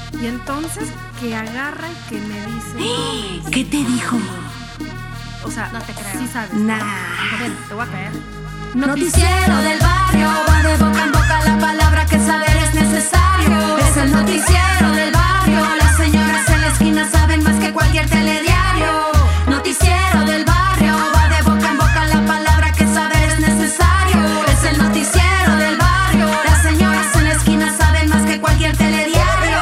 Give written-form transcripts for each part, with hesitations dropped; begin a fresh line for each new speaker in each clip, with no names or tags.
Y entonces que agarra y que me dice...
¿Qué te dijo?
O sea,
No te creo.
sí sabes.
Nah.
Ven, te voy a caer.
Noticiero del barrio, va de boca en boca la palabra que saber es necesario. Es el noticiero del barrio, las señoras en la esquina saben más que cualquier telediario. Noticiero del barrio, va de boca en boca la palabra que saber es necesario. Es el noticiero del barrio, las señoras en la esquina saben más que cualquier telediario.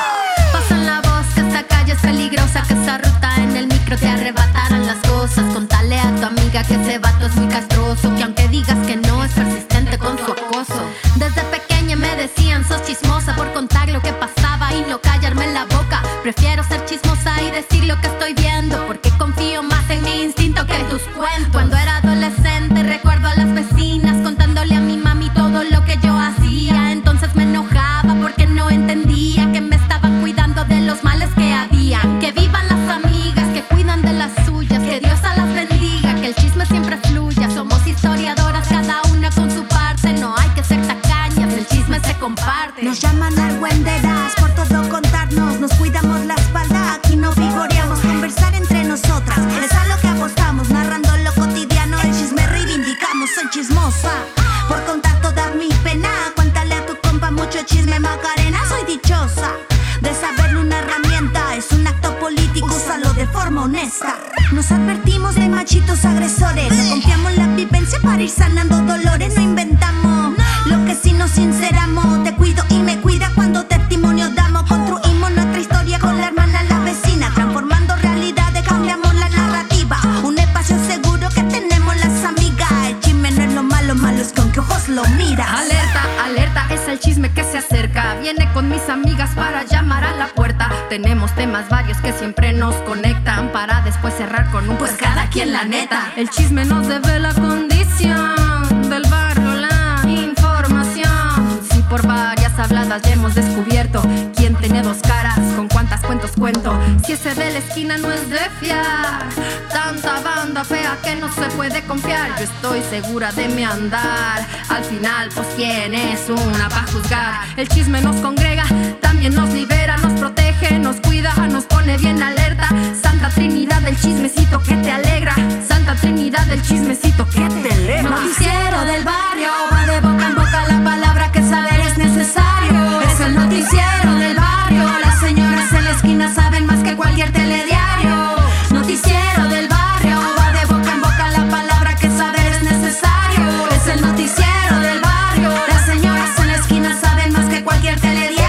Pasan la voz que esta calle es peligrosa, que esa ruta en el micro te arrebatarán las cosas. Contale a tu amiga que ese vato es muy castroso, que aunque digas que no es persistente con su acoso. Desde pequeña me decían sos chismosa por contar lo que pasaba y no callarme en la boca. Prefiero ser chismosa y decir lo que estoy viendo, porque confío más en mi instinto que en tus cuentos. Cuando era adolescente recuerdo a las vecinas contándole a mi mami todo lo que yo hacía. Entonces me enojaba porque no entendía que me estaban cuidando de los males que había. Que vivan las amigas que cuidan de las suyas, que Dios a las bendiga, que el chisme siempre fluya. Somos historiadoras, cada una con su parte, no hay que ser tacañas, el chisme se comparte.
Nos llaman argüenderas por todo contarnos, nos cuidamos la espalda, aquí no vigoreamos. Conversar entre nosotras es a lo que apostamos, narrando lo cotidiano, el chisme reivindicamos. Soy chismosa por contar toda mi pena, cuéntale a tu compa mucho chisme Macarena. Soy dichosa de saberle una herramienta, es un acto político, úsalo de forma honesta. Nos advertimos de machitos agresores, no confiamos la vivencia para ir sanando dolores. No inventamos lo que sí nos sinceramos, te cuido y me cuida cuando testimonio damos. Construimos nuestra historia con la hermana, la vecina, transformando realidades, cambiamos la narrativa. Un espacio seguro que tenemos las amigas. El chisme no es lo malo, malo es con qué ojos lo miras.
Alerta, alerta, es el chisme que se acerca. Viene con mis amigas para llamar a la puerta. Tenemos temas varios que siempre nos conectan, para después cerrar con un pues cada quien la neta. El chisme nos debe la condición del barrio, la información. Si por varias habladas ya hemos descubierto quién tiene dos caras, con cuántas cuentos cuento. Si ese de la esquina no es de fiar, tanta banda fea que no se puede confiar. Yo estoy segura de mi andar, al final pues quién es una pa' juzgar. El chisme nos congrega, también nos libera, nos protege, nos cuida, nos pone bien alerta. Santa Trinidad del chismecito que te alegra, Santa Trinidad del chismecito que te eleva.
Noticiero del barrio, va de boca en boca la palabra que saber es necesario. Es el noticiero del barrio, las señoras en la esquina saben más que cualquier telediario. Noticiero del barrio, va de boca en boca la palabra que saber es necesario. Es el noticiero del barrio, las señoras en la esquina saben más que cualquier telediario.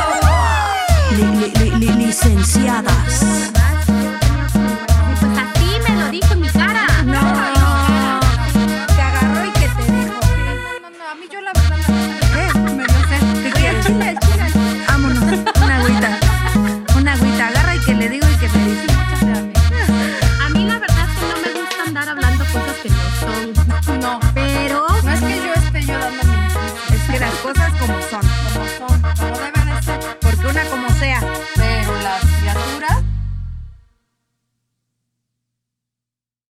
Licenciadas.
Y pues así me lo dijo en mi cara.
No, te agarró y que te dijo. No, a mí yo la verdad me lo sé. ¿Qué quieres? El chile. Vámonos, una agüita, agarra y que le digo y que me dice.
A mí la verdad es que no me gusta andar hablando cosas que no son.
No,
Pero
no es que yo esté yo dando mi, es que las cosas como son.